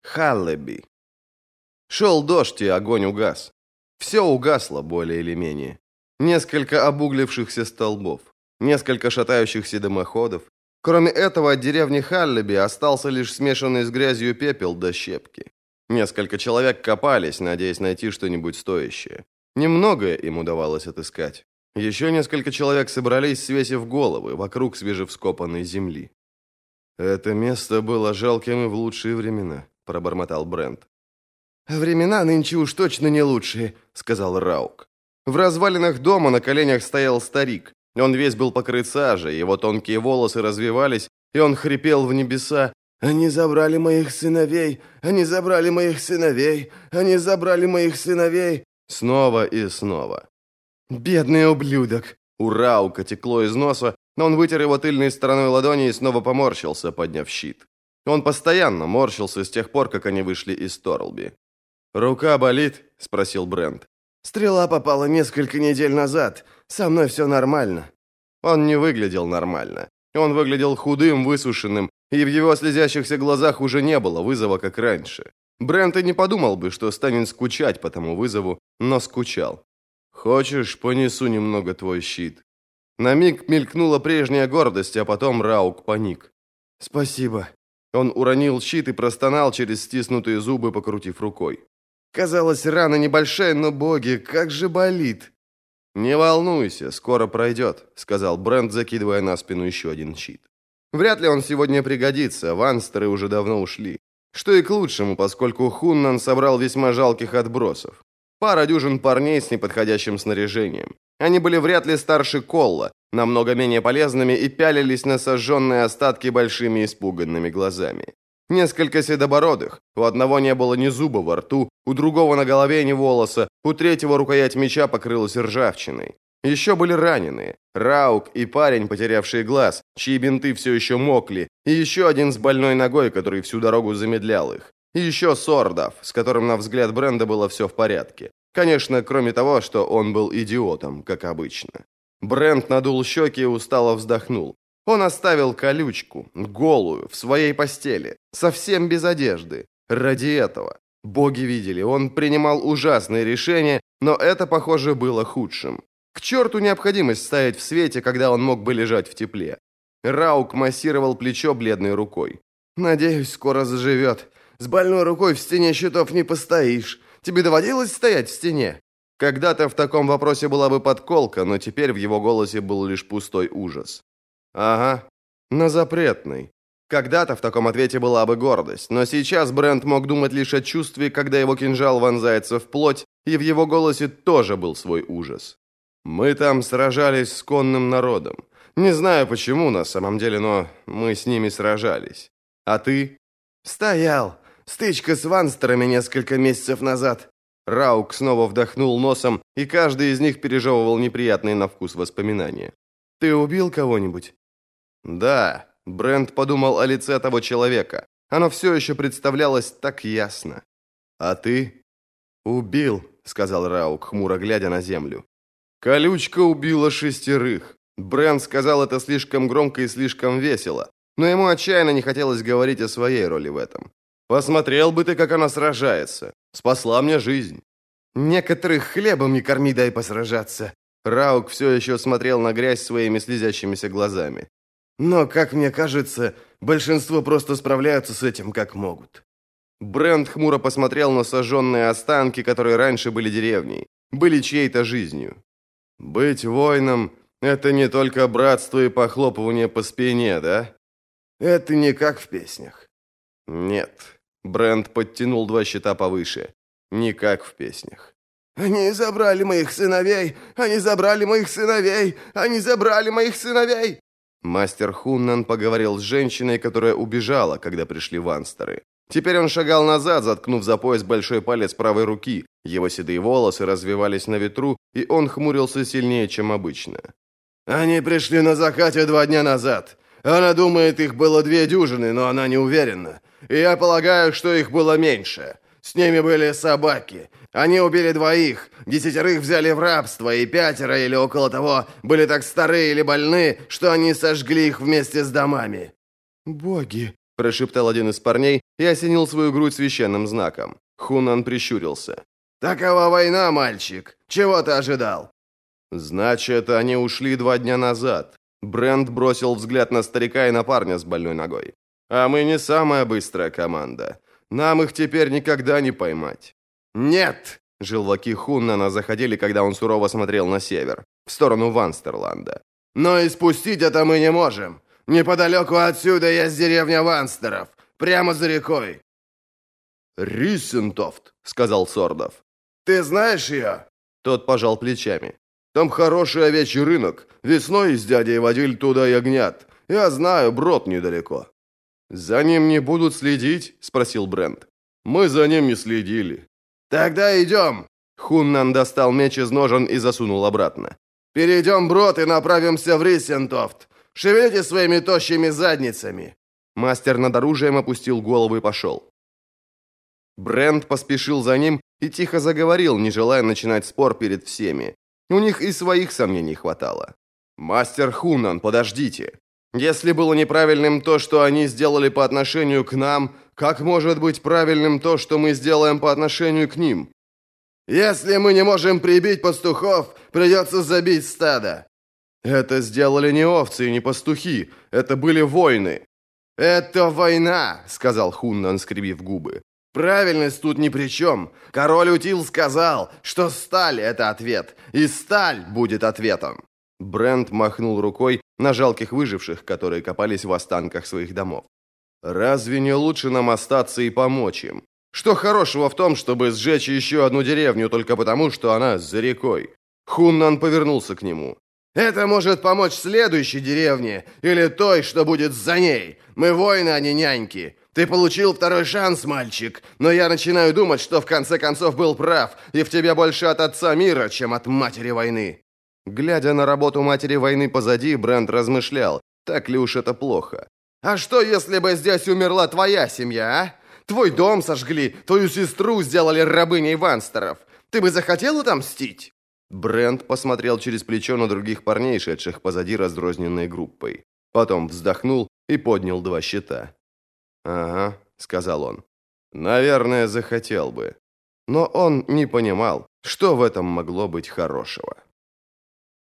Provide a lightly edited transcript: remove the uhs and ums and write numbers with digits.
Халлеби. Шел дождь, и огонь угас. Все угасло, более или менее. Несколько обуглившихся столбов, несколько шатающихся дымоходов. Кроме этого, от деревни Халлеби остался лишь смешанный с грязью пепел до щепки. Несколько человек копались, надеясь найти что-нибудь стоящее. Немногое им удавалось отыскать. Еще несколько человек собрались, свесив головы, вокруг свежевскопанной земли. «Это место было жалким и в лучшие времена», — пробормотал Брент. «Времена нынче уж точно не лучшие», — сказал Раук. В развалинах дома на коленях стоял старик. Он весь был покрыт сажей, его тонкие волосы развивались, и он хрипел в небеса: «Они забрали моих сыновей! Они забрали моих сыновей! Они забрали моих сыновей!» Снова и снова. «Бедный ублюдок!» У Раука текло из носа, но он вытер его тыльной стороной ладони и снова поморщился, подняв щит. Он постоянно морщился с тех пор, как они вышли из Торлби. «Рука болит?» – спросил Брент. «Стрела попала несколько недель назад. Со мной все нормально». Он не выглядел нормально. Он выглядел худым, высушенным, и в его слезящихся глазах уже не было вызова, как раньше. Брент и не подумал бы, что станет скучать по тому вызову, но скучал. «Хочешь, понесу немного твой щит?» На миг мелькнула прежняя гордость, а потом Раук паник. «Спасибо». Он уронил щит и простонал через стиснутые зубы, покрутив рукой. Казалось, рана небольшая, но, боги, как же болит. «Не волнуйся, скоро пройдет», — сказал Брент, закидывая на спину еще один щит. «Вряд ли он сегодня пригодится, ванстеры уже давно ушли. Что и к лучшему, поскольку Хуннан собрал весьма жалких отбросов. Пара дюжин парней с неподходящим снаряжением. Они были вряд ли старше Колла, намного менее полезными и пялились на сожженные остатки большими испуганными глазами. Несколько седобородых, у одного не было ни зуба во рту, у другого на голове ни волоса, у третьего рукоять меча покрылась ржавчиной. Еще были раненые. Раук и парень, потерявший глаз, чьи бинты все еще мокли, и еще один с больной ногой, который всю дорогу замедлял их. И еще Сордов, с которым, на взгляд Бренда, было все в порядке. Конечно, кроме того, что он был идиотом, как обычно. Брент надул щеки и устало вздохнул. Он оставил колючку, голую, в своей постели, совсем без одежды. Ради этого. Боги видели, он принимал ужасные решения, но это, похоже, было худшим. К черту необходимость стоять в свете, когда он мог бы лежать в тепле. Раук массировал плечо бледной рукой. «Надеюсь, скоро заживет. С больной рукой в стене щитов не постоишь. Тебе доводилось стоять в стене?» Когда-то в таком вопросе была бы подколка, но теперь в его голосе был лишь пустой ужас. «Ага, на запретной». Когда-то в таком ответе была бы гордость, но сейчас Брент мог думать лишь о чувстве, когда его кинжал вонзается в плоть, и в его голосе тоже был свой ужас. «Мы там сражались с конным народом. Не знаю почему на самом деле, но мы с ними сражались. А ты?» «Стоял. Стычка с ванстерами несколько месяцев назад». Раук снова вдохнул носом, и каждый из них пережевывал неприятные на вкус воспоминания. «Ты убил кого-нибудь?» «Да», — Брент подумал о лице того человека. Оно все еще представлялось так ясно. «А ты?» «Убил», — сказал Раук, хмуро глядя на землю. «Колючка убила 6. Брент сказал это слишком громко и слишком весело, но ему отчаянно не хотелось говорить о своей роли в этом. «Посмотрел бы ты, как она сражается. Спасла мне жизнь». «Некоторых хлебом не корми, дай посражаться». Раук все еще смотрел на грязь своими слезящимися глазами. «Но, как мне кажется, большинство просто справляются с этим, как могут». Брент хмуро посмотрел на сожженные останки, которые раньше были деревней, были чьей-то жизнью. «Быть воином — это не только братство и похлопывание по спине, да?» «Это не как в песнях». «Нет». Брент подтянул 2 щита повыше. «Не как в песнях». «Они забрали моих сыновей! Они забрали моих сыновей! Они забрали моих сыновей!» Мастер Хуннан поговорил с женщиной, которая убежала, когда пришли ванстеры. Теперь он шагал назад, заткнув за пояс большой палец правой руки. Его седые волосы развивались на ветру, и он хмурился сильнее, чем обычно. «Они пришли на закате 2 дня назад. Она думает, их было 2 дюжины, но она не уверена. И я полагаю, что их было меньше. С ними были собаки. Они убили 2, 10 взяли в рабство, и 5 или около того были так стары или больны, что они сожгли их вместе с домами». «Боги!» прошептал один из парней и осенил свою грудь священным знаком. Хунан прищурился. «Такова война, мальчик. Чего ты ожидал?» «Значит, они ушли 2 дня назад». Брент бросил взгляд на старика и на парня с больной ногой. «А мы не самая быстрая команда. Нам их теперь никогда не поймать». «Нет!» Желваки Хуннана заходили, когда он сурово смотрел на север, в сторону Ванстерланда. «Но и спустить это мы не можем. Неподалеку отсюда есть деревня Ванстеров, прямо за рекой». «Риссентофт», — сказал Сордов. «Ты знаешь ее?» Тот пожал плечами. «Там хороший овечий рынок. Весной с дядей водили туда ягнят. Я знаю, брод недалеко». «За ним не будут следить?» — спросил Брент. «Мы за ним не следили». «Тогда идем!» Хуннан достал меч из ножен и засунул обратно. «Перейдем брод и направимся в Риссентофт. Шевелите своими тощими задницами!» Мастер над оружием опустил голову и пошел. Брент поспешил за ним и тихо заговорил, не желая начинать спор перед всеми. У них и своих сомнений хватало. «Мастер Хуннан, подождите. Если было неправильным то, что они сделали по отношению к нам, как может быть правильным то, что мы сделаем по отношению к ним? Если мы не можем прибить пастухов, придется забить стадо». «Это сделали не овцы и не пастухи, это были воины». «Это война», — сказал Хуннан, скривив губы. «Правильность тут ни при чем. Король Утил сказал, что сталь — это ответ, и сталь будет ответом». Брент махнул рукой на жалких выживших, которые копались в останках своих домов. «Разве не лучше нам остаться и помочь им? Что хорошего в том, чтобы сжечь еще одну деревню только потому, что она за рекой?» Хуннан повернулся к нему. «Это может помочь следующей деревне или той, что будет за ней. Мы воины, а не няньки. Ты получил второй шанс, мальчик, но я начинаю думать, что в конце концов был прав, и в тебе больше от отца мира, чем от матери войны». Глядя на работу матери войны позади, Брент размышлял, так ли уж это плохо. «А что, если бы здесь умерла твоя семья, а? Твой дом сожгли, твою сестру сделали рабыней Ванстеров. Ты бы захотел отомстить?» Брент посмотрел через плечо на других парней, шедших позади раздрозненной группой. Потом вздохнул и поднял 2 щита. «Ага», — сказал он. «Наверное, захотел бы». Но он не понимал, что в этом могло быть хорошего.